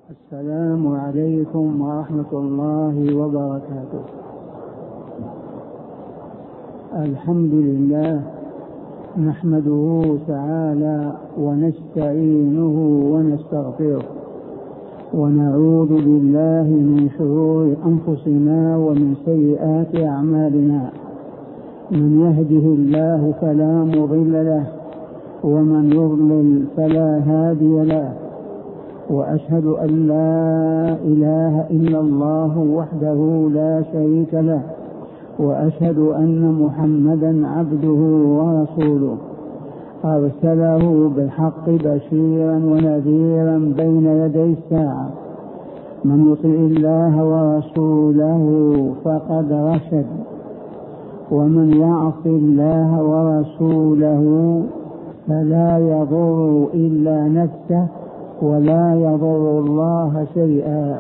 السلام عليكم ورحمة الله وبركاته. الحمد لله نحمده تعالى ونستعينه ونستغفره ونعوذ بالله من شرور أنفسنا ومن سيئات أعمالنا. من يهده الله فلا مضل له ومن يضلل فلا هادي له، وأشهد أن لا إله إلا الله وحده لا شريك له، وأشهد أن محمدا عبده ورسوله أرسله بالحق بشيرا ونذيرا بين يدي الساعة. من يطع الله ورسوله فقد رشد، ومن يعص الله ورسوله فلا يضر إلا نفسه ولا يضر الله شيئا.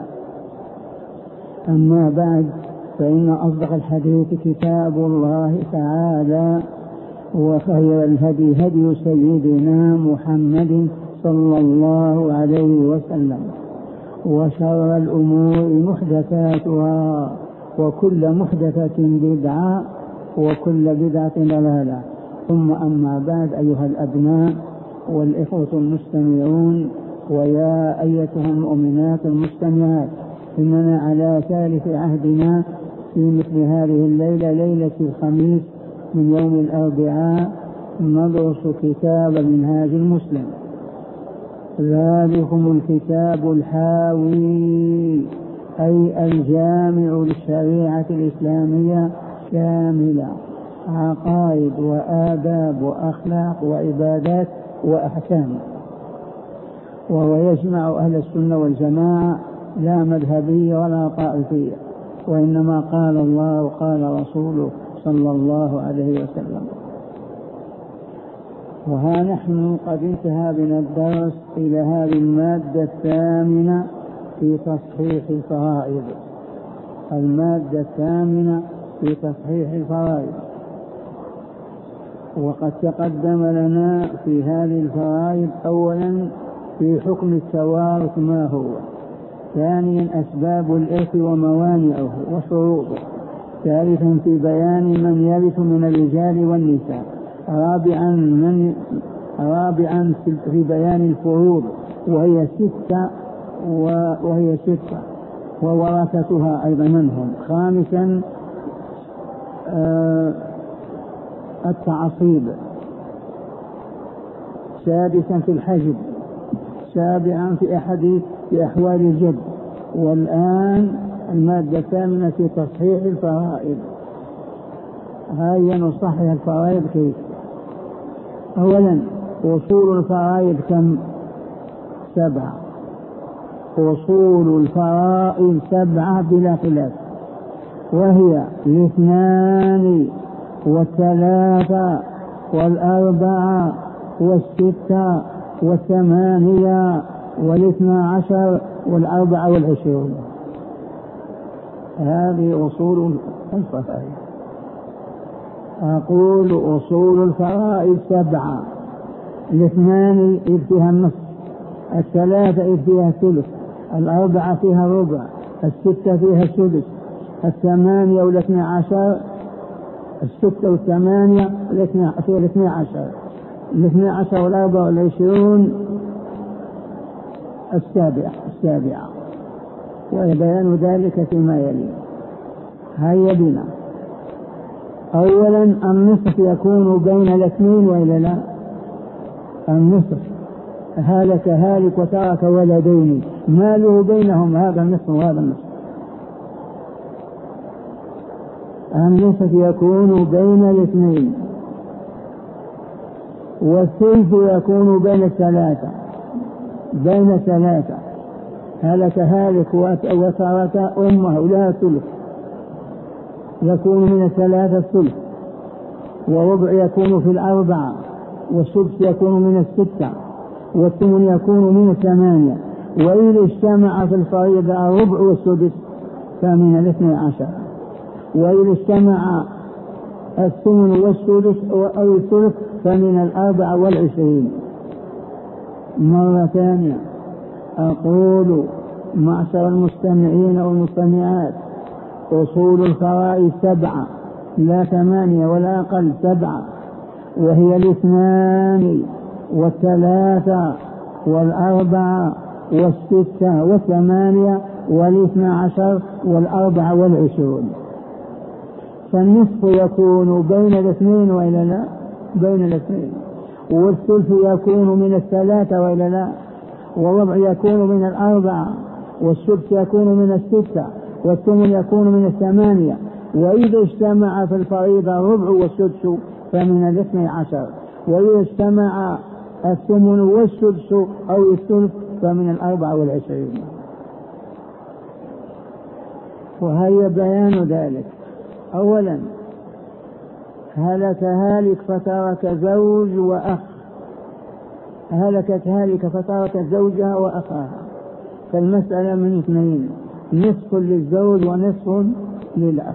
أما بعد، فإن أصدق الحديث كتاب الله تعالى، وخير الهدي هدي سيدنا محمد صلى الله عليه وسلم، وشر الأمور محدثاتها، وكل محدثة بدعة، وكل بدعة ضلالة. ثم أما بعد، أيها الأبناء والإخوة المستمعون، ويا أيتها المؤمنات المستمعات، إننا على ثالث عهدنا في مثل هذه الليلة، ليلة الخميس من يوم الأربعاء، ندرس كتاب منهاج المسلم. ذلكم الكتاب الحاوي أي الجامع للشريعة الإسلامية شاملة، عقائد وآداب وأخلاق وعبادات وأحكام، وهو يجمع أهل السنة والجماعة، لا مذهبية ولا طائفية، وإنما قال الله وقال رسوله صلى الله عليه وسلم. وها نحن قد انتهى بنا الدرس إلى هذه المادة الثامنة في تصحيح الفرائض. المادة الثامنة في تصحيح الفرائض، وقد تقدم لنا في هذه الفرائض أولا في حكم التوارث ما هو، ثانيا أسباب الإرث وموانعه وشروطه، ثالثا في بيان من يرث من الرجال والنساء، رابعا في بيان الفروض وهي ستة وورثتها أيضا منهم، خامسا التعصيب، سادسا في الحجب، سابعا في أحوال الجد. والآن المادة الثامنة في تصحيح الفرائض. هيا نصحح الفرائض كيف؟ أولا، أصول الفرائض كم؟ 7. أصول الفرائض 7 بلا خلاف، وهي 2 و3 و4 و6 و8 و12 و24. هذه أصول الفرائض. أقول أصول الفرائض 7. 2 فيها النصف، 3 فيها الثلث، 4 فيها الربع، 6 فيها السدس، 8 و12، 6 و8 فيها 12، 12 و24 السابعة، وبيان ذلك فيما يلي. هيا بنا. أولا، النصف يكون بين الاثنين وإلا لا؟ النصف، هلك هالك وترك ولدين، ماله بينهم هذا النصف وهذا النصف. النصف يكون بين الاثنين، والثلث يكون بين 3. هلك هالك وترك أمه لها ثلث، يكون من 3 الثلث، وربع يكون في 4، والسدس يكون من 6، والثمن يكون من 8. وإذا اجتمع في الفريضة الربع والسدس فمن 12. وإذا اجتمع الثمن والسدس أو الثلث فمن 24. مرة ثانية، أقول معشر المستمعين والمستمعات، أصول الفرائض 7 لا 8 ولا أقل، 7، وهي 2 3 4 6 8 12 24. فالنصف يكون بين 2 وإلا لا؟ بين 2، والثلث يكون من 3 وإلا لا؟ والربع يكون من 4، والسدس يكون من 6، والثمن يكون من 8. وإذا اجتمع في الفريضة الربع والسدس فمن 12، وإذا اجتمع الثمن والسدس أو الثلث فمن 24. وهي بيان ذلك. أولا هلك هالك فترك زوج وأخ، هلكت هالك فترك زوجها وأخاها، فالمسألة من 2، نصف للزوج ونصف للأخ.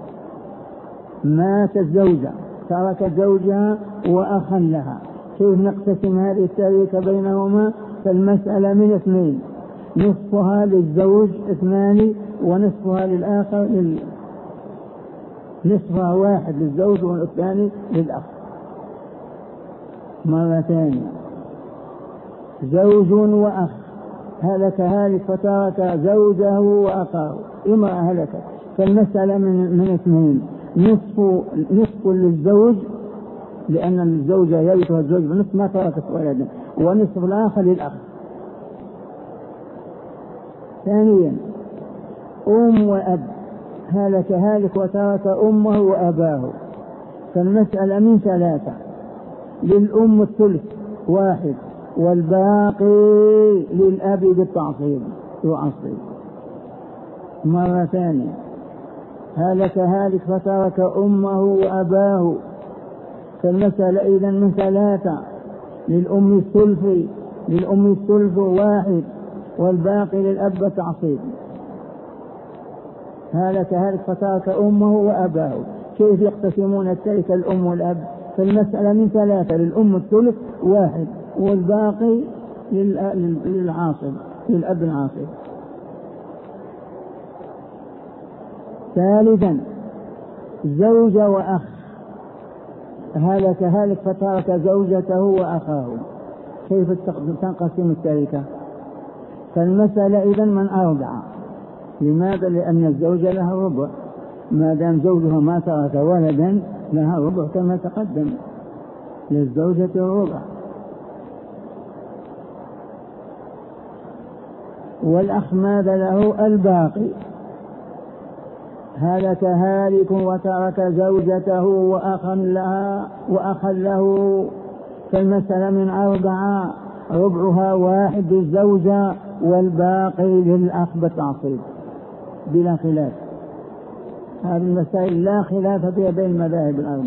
مات الزوجة ترك زوجها وأخا لها، كيف نقتسم هذه التركة بينهما؟ فالمسألة من 2، نصفها للزوج 2 ونصفها للآخر نصفها 1 للزوج والثاني للأخ. مرة ثانية، زوج وأخ، هلك هالك فترك زوجه وأخاه، امرأة هلكت، فالمسألة من 2، نصف للزوج لأن الزوجة يرثها الزوج بنصف ما تركت ولدا، ونصف الآخر للأخ. ثانيا أم وأب، هلك هالك وترك أمه وأباه، فالمسألة من 3، للأم الثلث 1 والباقي للأب بالتعصيب يعصب. مرة ثانية، هلك هالك فترك أمه وأباه، فالمسألة إذن من 3، للأم الثلث 1 والباقي للأب بالتعصيب. هلك هالك فترك أمه وأباه، كيف يقتسمون التركة الأم والأب؟ فالمسألة من 3، للأم الثلث 1 والباقي للعاصب للأب العاصب. ثالثا زوج وأخ، هلك هالك فترك زوجته وأخاه، كيف تنقسم التركة؟ فالمسألة إذن من 4. لماذا؟ لأن الزوجة لها الربع، ما دام زوجها ما ترك ولدا لها الربع كما تقدم، للزوجة الربع. والأخ ماذا له؟ الباقي، هلك هالك وترك زوجته وأخا له، فالمسألة من 4، ربعها 1 للزوجة والباقي للأخ بالتعصيب بلا خلاف. هذه المسائل لا خلاف فيها بين المذاهب ال4.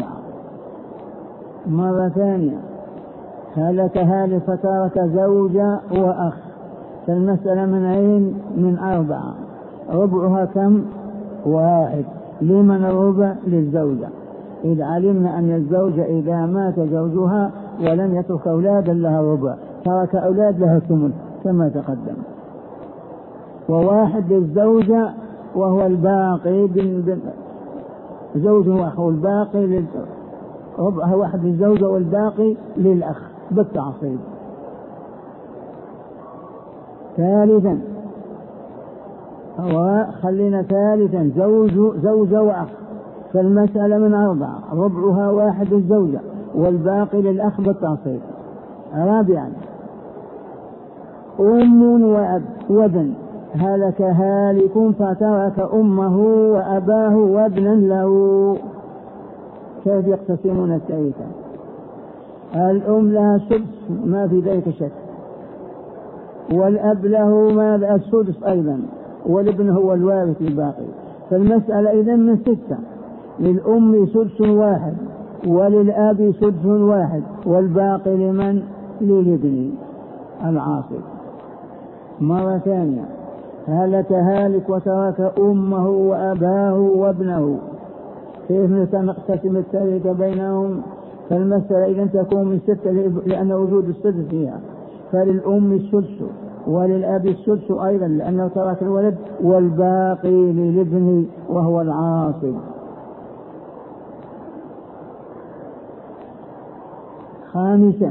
مرة ثانية، هلك هالك فترك زوجة وأخ، فالمسألة من 4، ربعها كم؟ 1. لمن الربع؟ للزوجة، إذ علمنا أن الزوجة إذا مات زوجها ولم يترك أولادا لها الربع، ترك أولاد لها الثمن كما تقدم. 1 للزوجة وهو الباقي زوج وأخو، الباقي ربعها 1 للزوجة والباقي للأخ بالتعصيب. ثالثا خلينا ثالثا زوج وأخ، فالمسألة من 4، ربعها 1 للزوجة والباقي للأخ بالتعصيب. رابعا أم وأب وابن، هلك هالك فترك أمه وأباه وابنا له، كيف يقتسمون التركة؟ الأم لها سدس ما في ذلك شك، والأب له ماذا؟ السدس أيضا، والابن هو الوارث الباقي. فالمسألة إذن من 6، للأم سدس 1 وللأب سدس 1 والباقي لمن؟ للابن العاصب. مرة ثانية، هلك هالك وترك أمه وأباه وابنه، كيف نقتسم التركة بينهم؟ فالمسألة إذن تكون من 6 لأن وجود السدس فيها، فللأم السدس وللأب السدس أيضا لأنه ترك الولد، والباقي للابن وهو العاصب. خامسا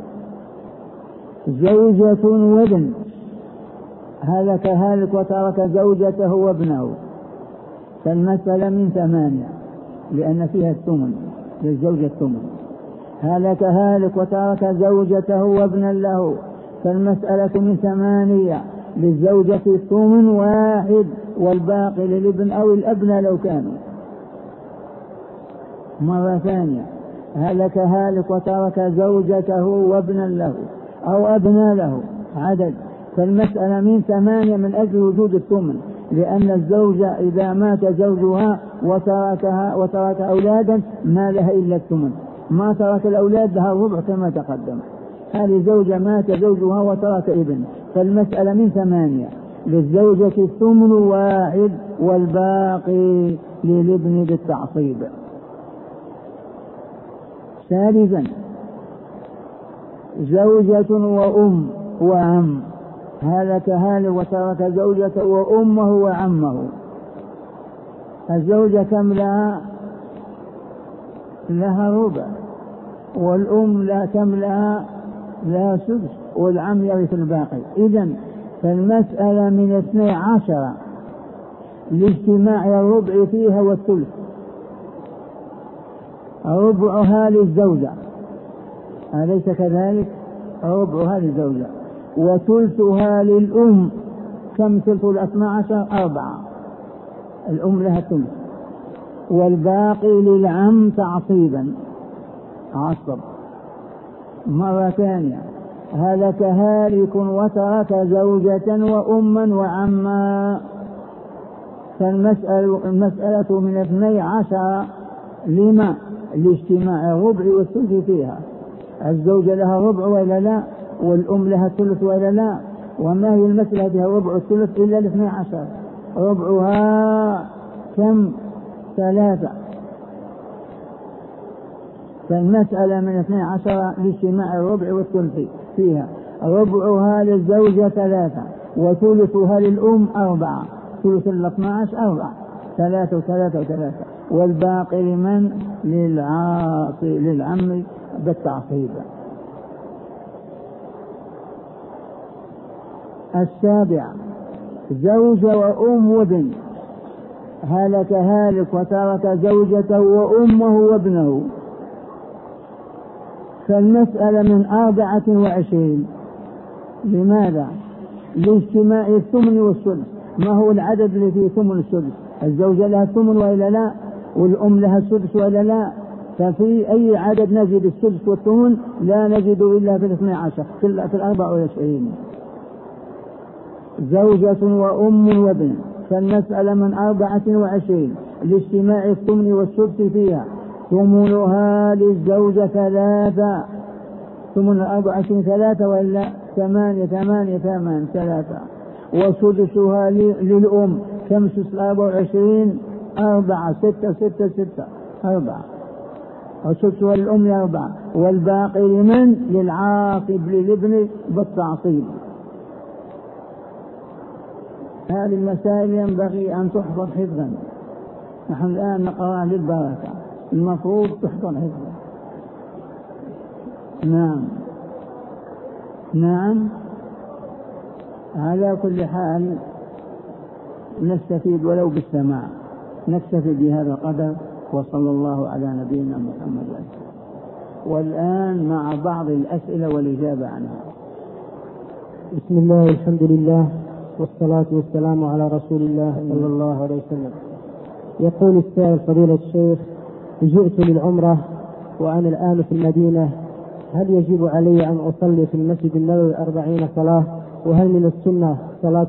زوجة وابن، هلك هالك وترك زوجته وابنه، فالمسألة من 8 لأن فيها الثمن للزوجة الثمن. هلك هالك وترك زوجته وابنا له، فالمسألة من 8 للزوجة الثمن 1 والباقي للابن أو الأبناء لو كانوا. مرة ثانية، هلك هالك وترك زوجته وابنا له أو أبناء له عدد، فالمسألة من 8 من أجل وجود الثمن، لأن الزوجة إذا مات زوجها وترك أولادا ما لها إلا الثمن، ما ترك الأولاد لها الربع كما تقدم. هذه زوجة مات زوجها وترك ابن، فالمسألة من 8 للزوجة الثمن 1 والباقي للابن بالتعصيب. ثالثا زوجة وأم وعم، هلك هالك وترك زوجته وأمه وعمه. الزوجة كم لها؟ لها ربع، والأم لا كم لها؟ لها سدس، والعم يرث الباقي. إذن فالمسألة من 12 لاجتماع الربع فيها والثلث. ربعها للزوجة أليس كذلك؟ ربعها للزوجة، وثلثها للأم. كم ثلث 12؟ 4. الأم لها ثلث، والباقي للعم تعصيبا عصب. مرة ثانية، هلك هالك وترك زوجة وأما وعما، فالمسألة من 12 لما؟ لاجتماع الربع والثلث فيها. الزوجة لها ربع ولا لا؟ والأم لها ثلث ولا لا؟ وما هي المسألة بها ربع والثلث إلا 12؟ ربعها كم؟ 3. فالمسألة من 12 لاجتماع الربع والثلث فيها. ربعها للزوجة 3 وثلثها للأم 4. ثلث 12 4، 3 و3 و3، والباقي لمن؟ للعم بالتعصيب. السابع زوجة وأم وابن، هلك هالك وترك زوجته وأمه وابنه، فالمسألة من 24. لماذا؟ لاجتماع الثمن والثلث. ما هو العدد الذي فيه ثمن السدس؟ الزوجة لها الثمن وإلا لا؟ والأم لها السدس وإلا لا؟ ففي أي عدد نجد السدس والثمن؟ لا نجد إلا في 12 في 24. زوجة وأم وابن، فالمسألة من 24 لاجتماع الثمن والسدس فيها. ثمنها للزوجة 3. ثمن 24 3 وإلا 8 3، وسدسها للأم. كم سدس 24؟ 4. 6 4، وسدسها للأم 4، والباقي لمن؟ للعاقب للابن بالتعصيب. هذه المسائل ينبغي أن تحفظ حفظا. نحن الآن نقرأ للبركة، المفروض تحفظ حفظا. نعم. على كل حال نستفيد ولو بالسماع. نكتفي بهذا القدر، وصلى الله على نبينا محمد. والآن مع بعض الأسئلة والإجابة عنها. بسم الله والحمد لله والصلاة والسلام على رسول الله صلى الله عليه وسلم. يقول السائل فضيلة الشيخ: جئت للعمرة وأنا الآن في المدينة، هل يجب علي أن أصلي في المسجد النبوي 40 صلاة؟ وهل من السنة صلاة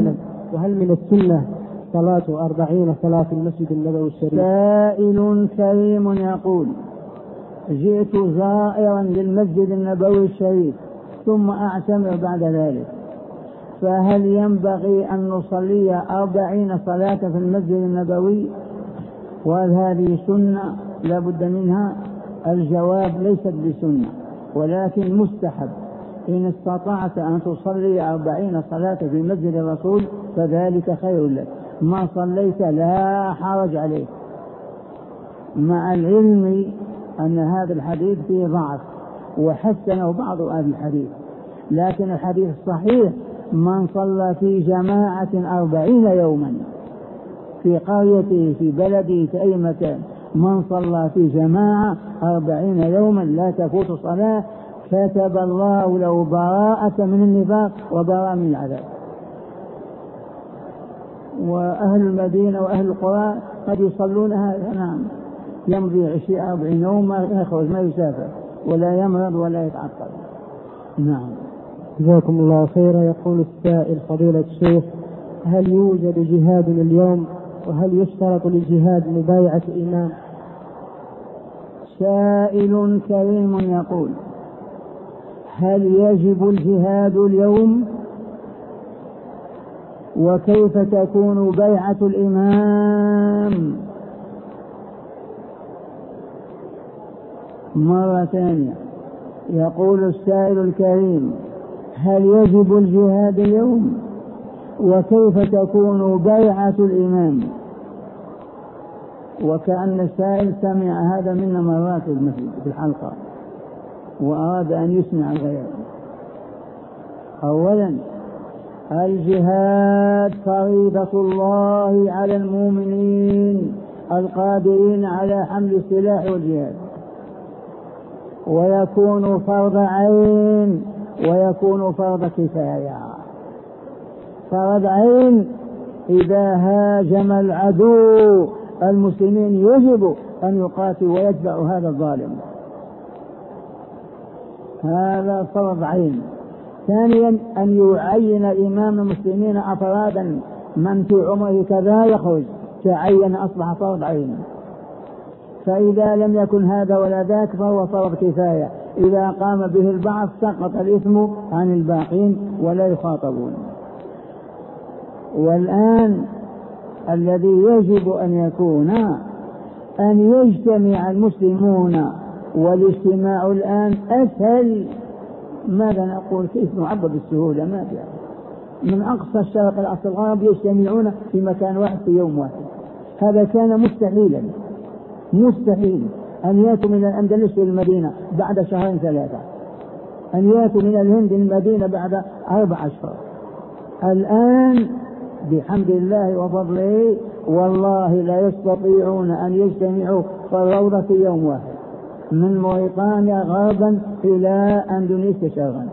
40 صلاة في المسجد النبوي الشريف؟ سائل كريم يقول: جئت زائرا للمسجد النبوي الشريف ثم أعتمر بعد ذلك، فهل ينبغي أن نصلي 40 صلاة في المسجد النبوي؟ وهل هذه سنة لا بد منها؟ الجواب: ليست بسنة، ولكن مستحب إن استطعت أن تصلي 40 صلاة في مسجد الرسول فذلك خير لك، ما صليت لا حرج عليك، مع العلم أن هذا الحديث فيه ضعف وحسنه بعض أهل الحديث، لكن الحديث الصحيح من صلى في جماعة 40 يوما في قريته في بلده في أي مكان، من صلى في جماعة 40 يوما لا تفوت صلاة كتب الله له براءة من النفاق وبراءة من العذاب. وأهل المدينة وأهل القرى قد يصلون هذا، نعم، يمضي 40 يوم ما يخرج ما يسافر ولا يمرض ولا يتعطل. نعم. جزاكم الله خيرا. يقول السائل فضيلة الشيخ: هل يوجد جهاد اليوم؟ وهل يشترط للجهاد مبايعة الإمام؟ سائل كريم يقول: هل يجب الجهاد اليوم؟ وكيف تكون بيعة الإمام؟ مرة ثانية يقول السائل الكريم: هل يجب الجهاد اليوم؟ وكيف تكون بيعة الإمام؟ وكأن السائل سمع هذا منا مرات في الحلقة وأراد أن يسمع غيره. أولا، الجهاد فريضة الله على المؤمنين القادرين على حمل السلاح والجهاد، ويكون فرض عين ويكون فرض كفاية. فرض عين إذا هاجم العدو المسلمين يجب أن يقاتل ويتبع هذا الظالم، هذا فرض عين. ثانيا، أن يعين إمام المسلمين أفرادا من في عمره كذا يخرج تعين أصبح فرض عين. فإذا لم يكن هذا ولا ذاك فهو فرض كفاية، إذا قام به البعض سقط الإثم عن الباقين ولا يخاطبون. والآن الذي يجب أن يكون أن يجتمع المسلمون، والاجتماع الآن أسهل. ماذا نقول؟ كيف نعبر بالسهولة؟ ما فيها. من أقصى الشرق إلى أقصى الغرب يجتمعون في مكان واحد في يوم واحد، هذا كان مستحيلا. مستحيل أن يأتوا من الأندلس المدينة بعد 2-3 أن يأتوا من الهند المدينة بعد 4 أشهر. الآن بحمد الله وفضله والله لا يستطيعون أن يجتمعوا في الروضة في يوم واحد، من موريتانيا غربا إلى أندونيسيا شرقا.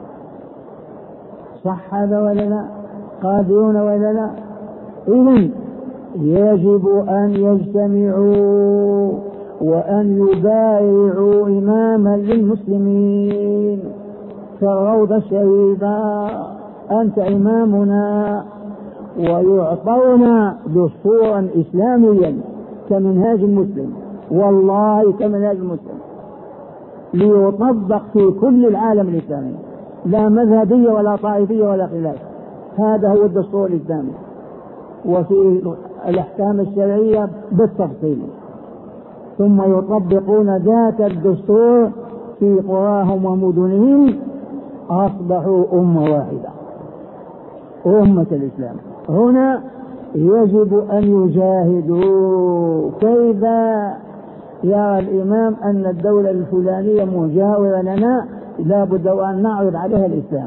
صح هذا ولا لا؟ قادرون ولا لا؟ إذن يجب أن يجتمعوا وأن يبايعوا إماما للمسلمين في الروضة الشريفة: أنت إمامنا، ويعطونا دستورا إسلاميا كمنهاج المسلم، والله كمنهاج المسلم، ليطبق في كل العالم الإسلامي، لا مذهبية ولا طائفية ولا خلاف. هذا هو الدستور الإسلامي، وفي الأحكام الشرعية بالتفصيل، ثم يطبقون ذات الدستور في قراهم ومدنهم، أصبحوا أمة واحدة، أمة الإسلام. هنا يجب أن يجاهدوا. كيف يرى الإمام أن الدولة الفلانية مجاورة لنا لا بد أن نعرض عليها الإسلام،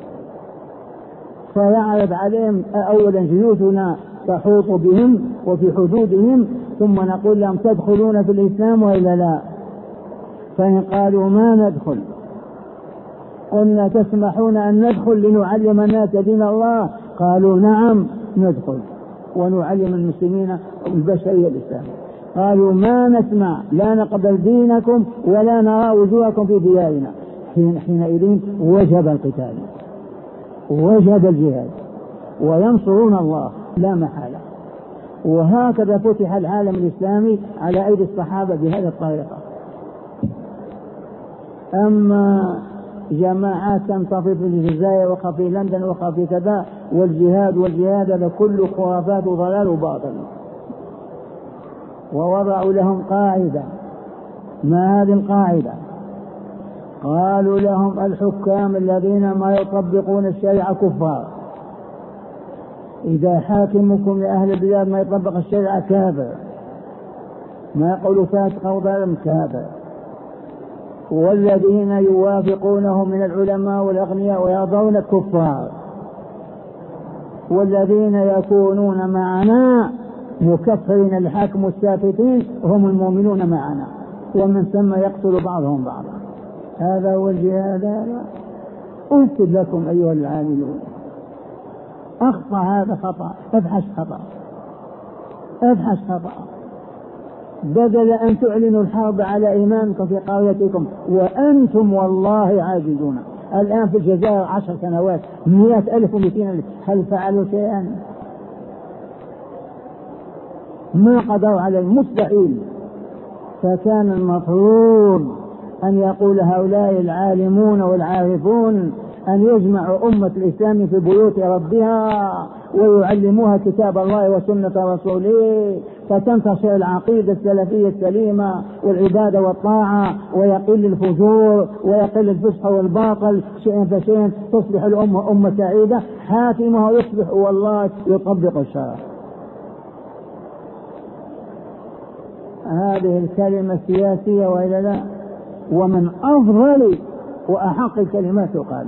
فيعرض عليهم أولا جيوشنا تحوط بهم وفي حدودهم، ثم نقول لهم تدخلون في الإسلام وإلا لا؟ فإن قالوا ما ندخل، قلنا تسمحون أن ندخل لنعلم الناس دين الله؟ قالوا نعم ندخل ونعلم المسلمين البشرية الإسلام. قالوا ما نسمع، لا نقبل دينكم ولا نرى وجوهكم في ديارنا. حينئذ وجب القتال، وجب الجهاد، وينصرون الله لا محالة. وهكذا فتح العالم الإسلامي على أيدي الصحابة بهذه الطريقة. أما جماعات تنتفض في الجزائر وفي لندن وفي كذا والجهاد هذا كله خرافات وضلال وباطل. ووضعوا لهم قاعدة، ما هذه القاعدة؟ قالوا لهم الحكام الذين ما يطبقون الشريعة كفار، إذا حاكمكم لأهل البلاد ما يطبق الشريعة كافر، ما يقول فاسق أو ظالم كافر. والذين يوافقونه من العلماء والأغنياء ويرضون كفار، والذين يكونون معنا مكفرين الحاكم والساكتين هم المؤمنون معنا، ومن ثم يقتل بعضهم بعضا. هذا هو الجهاد. هذا أكد لكم أيها العاملون، أخطأ هذا خطأ، ابحث خطأ، ابحث خطأ. بدل أن تعلنوا الحرب على إيمانكم في قريتكم وأنتم والله عاجزون. الآن في الجزائر 10 سنوات 100,000 و200,000، هل فعلوا شيئا؟ ما قدروا على المستحيل. فكان المفروض أن يقول هؤلاء العالمون والعارفون أن يجمعوا أمة الإسلام في بيوت ربها ويعلموها كتاب الله وسنة رسوله، فتنتشر العقيدة السلفية السليمة والعبادة والطاعة، ويقل الفجور ويقل الفسق والباطل شيئا فشيئا، تصبح الأمة أمة سعيدة حاكمها يصبح والله يطبق الشرع. هذه الكلمة السياسية وإلا لا؟ ومن أفضل وأحق الكلمات قال،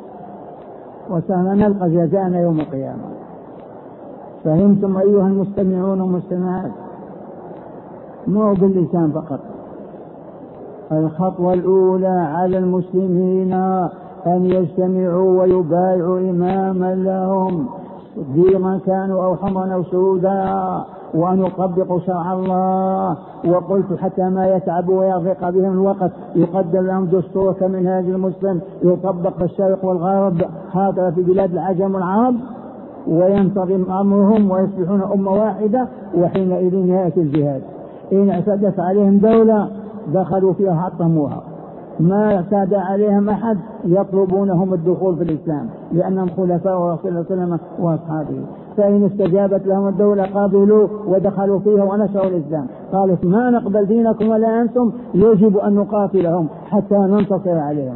وسنلقى جزاءنا يوم القيامة. فهمتم أيها المستمعون والمستمعات؟ مو باللسان فقط. الخطوة الأولى على المسلمين أن يجتمعوا ويبايعوا إماما لهم ديما كانوا أو حمرا أو سودا، وأن يطبقوا شرع الله. وقلت حتى ما يتعب ويضيق بهم الوقت يقدر لهم دستور كمنهاج المسلم يطبق في الشرق والغرب، هذا في بلاد العجم والعرب، وينتظم أمرهم ويصبحون أمة واحدة، وحينئذ يأتي الجهاد. إن اعتدت عليهم دولة دخلوا فيها حطموها، ما اعتدى عليهم أحد يطلبونهم الدخول في الإسلام لأنهم خلفاء رسول الله صلى الله عليه وسلم وأصحابه. فإن استجابت لهم الدولة قابلوا ودخلوا فيها ونشروا الإسلام. قالت ما نقبل دينكم ولا أنتم، يجب أن نقاتلهم حتى ننتصر عليهم.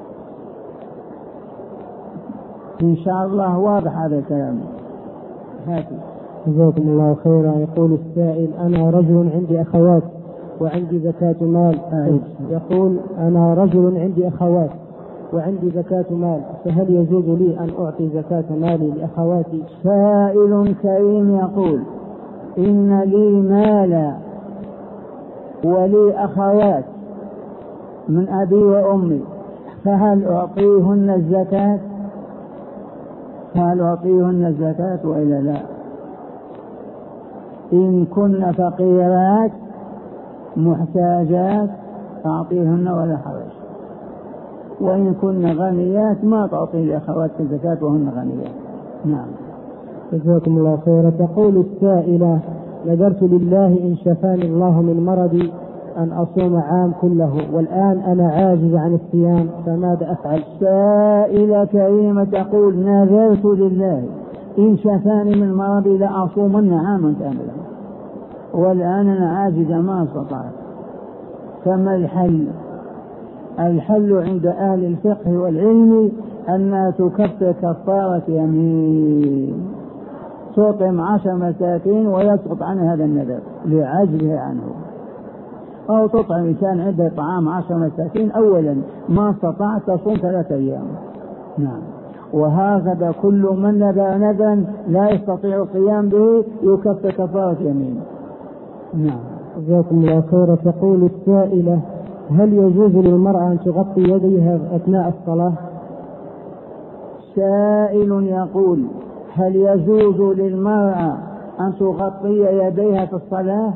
إن شاء الله واضح هذا الكلام. جزاكم الله خيرا. يقول السائل أنا رجل عندي أخوات وعندي زكاة مال. يقول أنا رجل عندي أخوات وعندي زكاة مال، فهل يجوز لي أن أعطي زكاة مالي لأخواتي؟ سائل كريم يقول إن لي مالا ولي أخوات من أبي وأمي، فهل أعطيهن الزكاة؟ هل أعطيهن الزكاة وإلا لا؟ إن كن فقيرات محتاجات أعطيهن ولا حرج، وإن كن غنيات ما تعطي لأخواتك الزكاة وهن غنيات. نعم. جزاكم الله خيرا. تقول السائلة نذرت لله إن شفاني الله من مرضي أن أصوم عام كله، والآن أنا عاجز عن الصيام، فماذا أفعل؟ سائلة كريمة تقول نذرت لله إن شفاني من مرضي لأصومن عاما كاملا، والآن أنا عاجز ما استطعت. فما الحل؟ الحل عند أهل الفقه والعلم أنها تكفر كفارة يمين، تطعم 10 مساكين ويسقط عنها هذا النذر لعجزه عنه، أو تطعم إن كان عنده طعام 10 مساكين أولا ما استطعت تصوم 3 أيام. نعم. وهكذا كل من نذر نذرا لا يستطيع القيام به يكفر كفارة يمين. نعم. جزاكم الله خيرا. تقول السائلة هل يجوز للمرأة أن تغطي يديها أثناء الصلاة؟ سائل يقول هل يجوز للمرأة أن تغطي يديها في الصلاة؟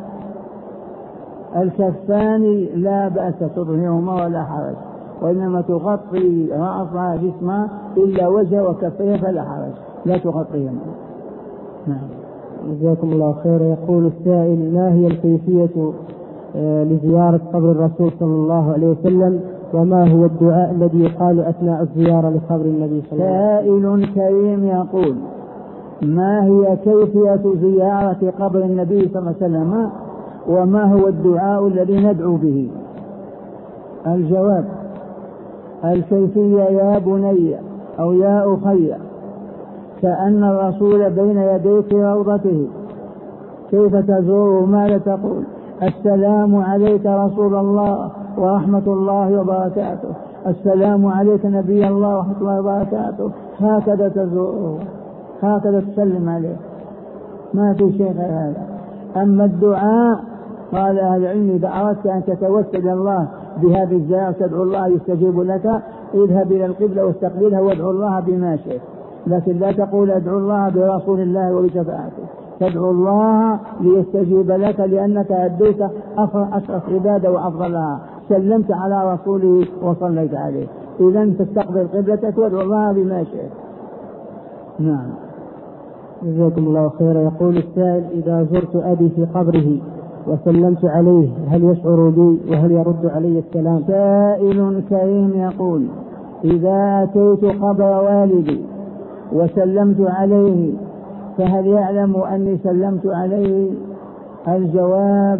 الكفان لا بأس تظهرهما ولا حرج، وإنما تغطي رأسها جسمها إلا وجه وكفيها فلا حرج، لا تغطيهما. نعم. جزاكم الله خيرا. يقول السائل ما هي الكيفية لزيارة قبر الرسول صلى الله عليه وسلم، وما هو الدعاء الذي يقال أثناء الزيارة لقبر النبي صلى الله عليه سائل وسلم؟ كريم يقول ما هي كيفية زيارة قبر النبي صلى الله عليه وسلم، وما هو الدعاء الذي ندعو به؟ الجواب الكيفية يا بني أو يا أخي، كأن الرسول بين يديك روضته، كيف تزوره؟ ماذا تقول؟ السلام عليك رسول الله ورحمة الله وبركاته، السلام عليك نبي الله ورحمة الله وبركاته، هكذا تزوره، هكذا تسلم عليه، ما في شيء غير هذا. أما الدعاء قال أهل العلم إذا أردت أن تتوسل إلى الله بهذه الزيارة تدعو الله يستجيب لك، اذهب إلى القبلة واستقبلها وادعو الله بما شئت، لكن لا تقول ادعو الله برسول الله وبشفاعته، تدعو الله ليستجيب لك لأنك أديت أشرف عبادة وأفضلها، سلمت على رسوله وصليت عليه، إذن تستقبل قبلتك وادعو الله بما شئت. نعم. جزاكم الله خيرا. يقول السائل: إذا زرت أبي في قبره وسلمت عليه هل يشعر بي وهل يرد علي السلام؟ سائل كريم يقول: إذا أتيت قبر والدي وسلمت عليه فهل يعلم أني سلمت عليه؟ الجواب: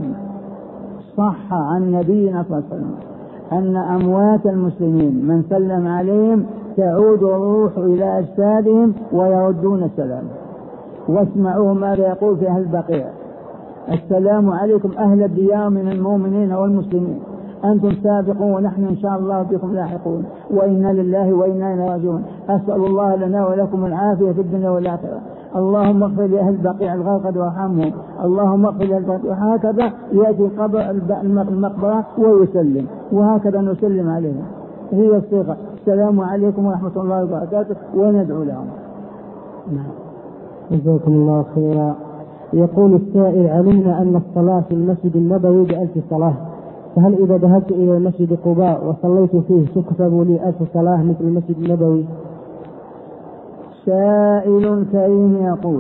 صح عن نبينا صلى الله عليه وسلم أن أموات المسلمين من سلم عليهم تعود الروح إلى أجسادهم ويردون السلام. واسمعوا ماذا يقول في أهل البقيع: السلام عليكم أهل الديار من المؤمنين والمسلمين، أنتم سابقون ونحن إن شاء الله بكم لاحقون، وإنا لله وإنا إليه راجعون، أسأل الله لنا ولكم العافية في الدنيا والآخرة، اللهم اغفر لأهل البقيع الغرقد وارحمهم، اللهم اغفر لأهل البقيع. وهكذا يأتي المقبرة ويسلم، وهكذا نسلم عليهم، هي الصيغة: السلام عليكم ورحمة الله وبركاته، وندعو لهم. نعم. جزاكم الله خيرا. يقول السائل: علمنا أن الصلاة في المسجد النبوي ب1000 صلاة، فهل إذا ذهبت إلى مسجد قباء وصليت فيه تكتب لي 1000 صلاة مثل المسجد النبوي؟ سائل كريم يقول: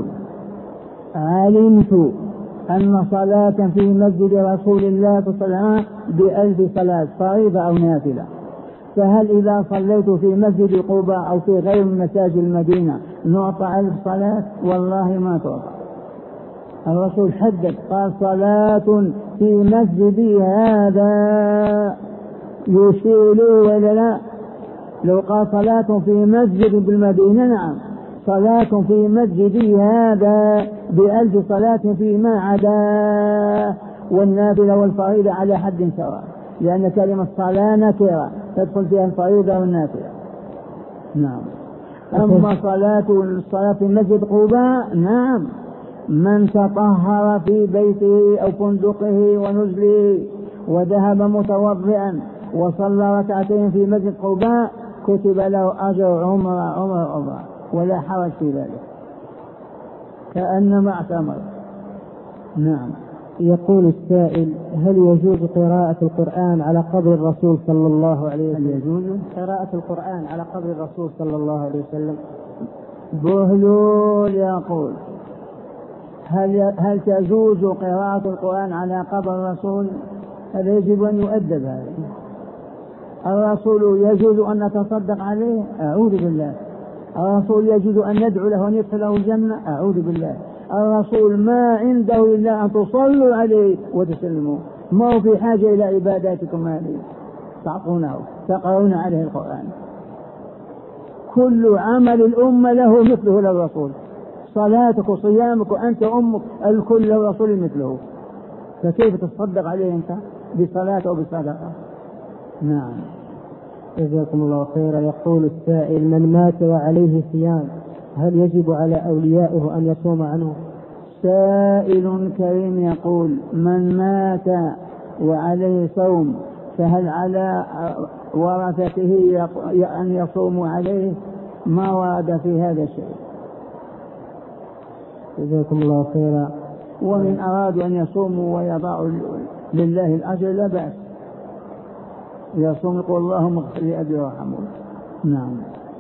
علمت أن صلاة في مسجد رسول الله صلى الله عليه وسلم ب1000 صلاة فريضة أو نافلة، فهل إذا صليت في مسجد قباء أو في غير مساجد المدينة نعطى 1000 صلاة؟ والله ما تعطى. الرسول حدد قال: صلاة في مسجدي هذا، يشير له ولا لا؟ لو قال صلاة في مسجد بالمدينة نعم، صلاة في مسجدي هذا ب1000 صلاة فيما عدا، والنافلة والفريضة على حد سواء، لأن كلمة صلاة نكرة تدخل فيها الفريضة والنافلة. نعم. أما الصلاة في مسجد قباء نعم، من تطهر في بيته أو فندقه ونزله وذهب متوضئا وصلى ركعتين في مسجد قباء كتب له أجر عمره ولا حرج في ذلك، كأنما اعتمر. نعم. يقول السائل: هل يجوز قراءة القرآن على قبر الرسول صلى الله عليه وسلم؟ هل يجوز قراءة القرآن على قبر الرسول صلى الله عليه وسلم؟ بهلول يقول: هل تجوز قراءة القرآن على قبر الرسول؟ هذا يجب أن يؤدب. هذا الرسول يجوز أن نتصدق عليه؟ أعوذ بالله. الرسول يجوز أن ندعو له أن يدخله الجنة؟ أعوذ بالله. الرسول ما عنده إلا أن تصلوا عليه وتسلموا، ما هو في حاجة إلى عباداتكم هذه تعطونه تقرؤون عليه القرآن. كل عمل الأمة له مثله للرسول، صلاتك وصيامك وأنت أمك الكل للرسول مثله، فكيف تصدق عليه أنت بصلاة أو بصدقة؟ نعم. جزاكم الله خيرا. يقول السائل: من مات وعليه صيام هل يجب على أوليائه أن يصوم عنه؟ سائل كريم يقول: من مات وعليه صوم فهل على ورثته أن يصوموا عليه؟ ما ورد في هذا الشيء. جزاكم الله خيرا. ومن أرادوا أن يصوموا ويضعوا لله الأجر لا بأس، يصوم يقول اللهم اغفر لي أبي وارحمه. نعم.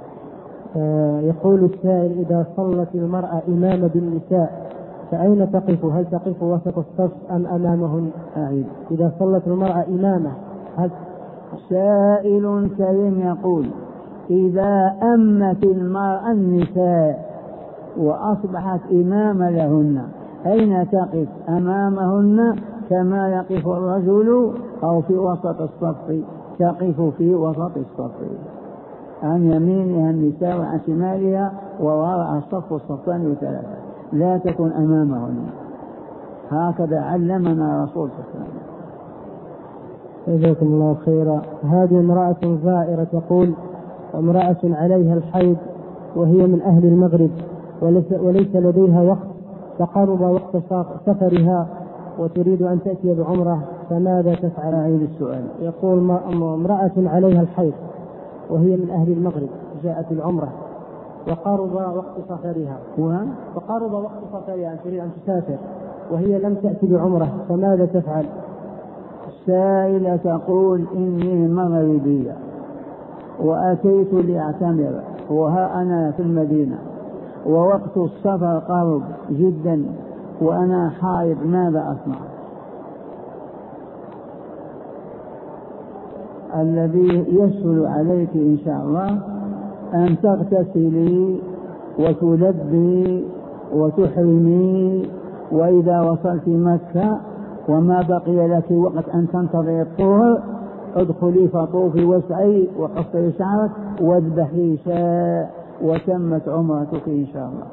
يقول السائل: إذا صلت المرأة إمامة بالنساء فأين تقف؟ هل تقف وسط الصف أم أمامهن؟ إذا صلت المرأة إمامة هل... سائل كريم يقول: إذا أمت المرأة النساء وأصبحت إمامة لهن أين تقف؟ أمامهن كما يقف الرجل أو في وسط الصف؟ تقف في وسط الصف، عن يمينها النساء وعن شمالها، ووراء الصف الصفان وثلاثة، لا تكن أمامهن. هكذا علمنا رسول صلى الله عليه وسلم. جزاكم الله خيرا. هذه امرأة زائرة تقول: امرأة عليها الحيض وهي من أهل المغرب وليس لديها وقت، فقرب وقت سفرها وتريد أن تأتي بعمرة، فماذا تفعل؟ أعيد السؤال. يقول: امرأة عليها الحيض وهي من أهل المغرب جاءت العمرة وقرب وقت سفرها تريد أن تسافر وهي لم تأتي بعمرة، فماذا تفعل؟ السائلة تقول: إني مغربية وأتيت لأعتمر، وها أنا في المدينة ووقت السفر قرب جدا وأنا حائض، ماذا أصنع؟ الذي يسهل عليك إن شاء الله أن تغتسلي وتلبي وتحرمي، وإذا وصلت مكة وما بقي لك وقت أن تنتظر الطهر، ادخلي فطوفي واسعي وقصري شعرك واذبحي شاء، وتمت عمرتك إن شاء الله.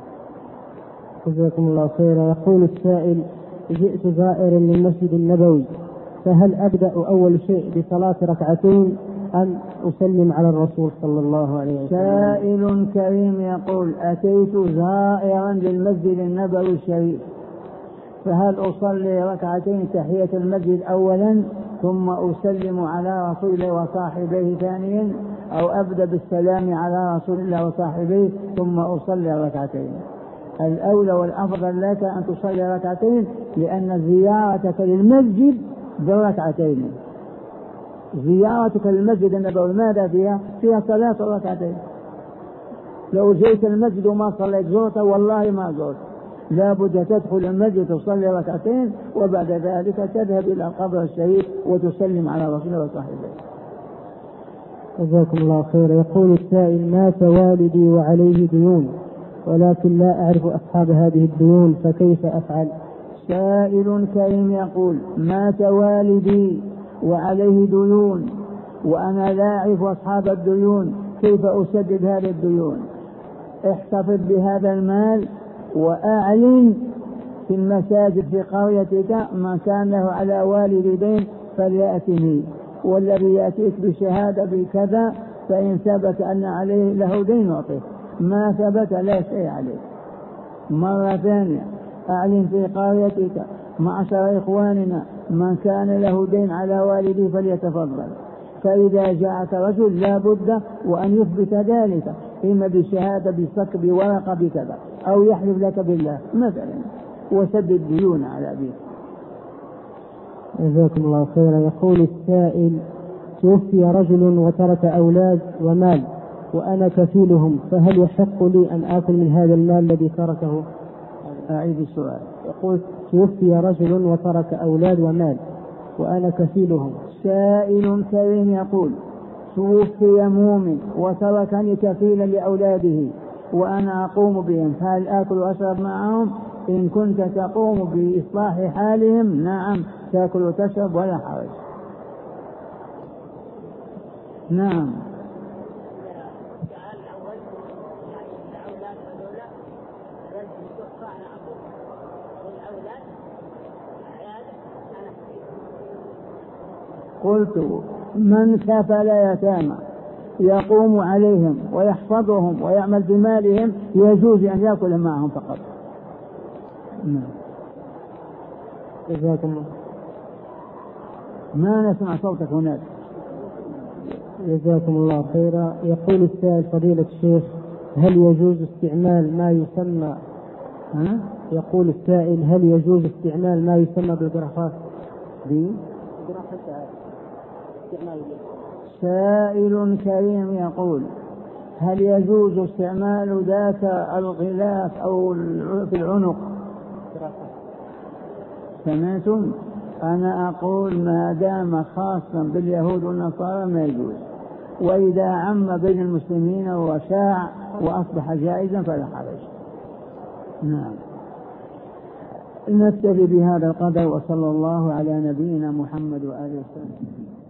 جزاكم الله خيرا. يقول السائل: جئت زائرا للمسجد النبوي، فهل أبدأ أول شيء بصلاة ركعتين أم أسلم على الرسول صلى الله عليه وسلم؟ سائل كريم يقول: أتيت زائرا للمسجد النبوي الشريف، فهل أصلي ركعتين تحية المسجد أولا ثم أسلم على رسول الله وصاحبيه ثانيا، أو أبدأ بالسلام على رسول الله وصاحبيه ثم أصلي ركعتين؟ الأولى والأفضل لك أن تصلي ركعتين، لأن زيارتك للمسجد بركعتين. زيارتك للمسجد النبوي ماذا فيها؟ فيها صلاة ركعتين. لو جئت المسجد وما صليت زرت والله ما زرت، لا بد تدخل المسجد تصلي ركعتين وبعد ذلك تذهب إلى القبر الشريف وتسلم على رسول الله وصحبه. جزاكم الله خير. يقول السائل: مات والدي وعليه ديون ولكن لا أعرف أصحاب هذه الديون، فكيف أفعل؟ سائل كريم يقول: مات والدي وعليه ديون وأنا لا أعرف أصحاب الديون، كيف أسدد هذه الديون؟ احتفظ بهذا المال وأعلن في المساجد في قريتك من كان له على والد دين فليأتني، والذي يأتيك بشهادة بكذا، فإن ثبت أن عليه له دين أعطيه، ما ثبت لا شيء عليه. مرة ثانية أعلن في قريتك: معشر إخواننا من كان له دين على والده فليتفضل. فإذا جاءك رجل لا بد وأن يثبت ذلك، إما بشهادة بصك بورقة بكذا، أو يحلف لك بالله مثلا، وسدد ديون على أبيك. جزاكم الله خيرا. يقول السائل: توفي رجل وترك أولاد ومال وأنا كفيلهم، فهل يحق لي أن آكل من هذا المال الذي تركه؟ أعيد السؤال. يقول: توفي رجل وترك أولاد ومال وأنا كفيلهم. سائل كريم يقول: توفي مؤمن وتركني كفيلا لأولاده وأنا أقوم بهم، هل آكل وأشرب معهم؟ إن كنت تقوم بإصلاح حالهم نعم، تأكل وتشرب ولا حرج. نعم. قلت: من كفل يتامى يقوم عليهم ويحفظهم ويعمل بمالهم يجوز أن يأكل معهم فقط. جزاكم الله. ما نسمع صوتك هناك. جزاكم الله خيرا. يقول السائل: فضيلة الشيخ، هل يجوز استعمال ما يسمى يقول السائل: هل يجوز استعمال ما يسمى بالجرافات؟ سائل كريم يقول: هل يجوز استعمال ذاك الغلاف أو في العنق؟ سمعتم؟ أنا أقول ما دام خاصا باليهود والنصارى ما يجوز، وإذا عم بين المسلمين وشاع وأصبح جائزا فلا حرج. نعم. نكتفي بهذا القدر، وصلى الله على نبينا محمد وآله وسلم.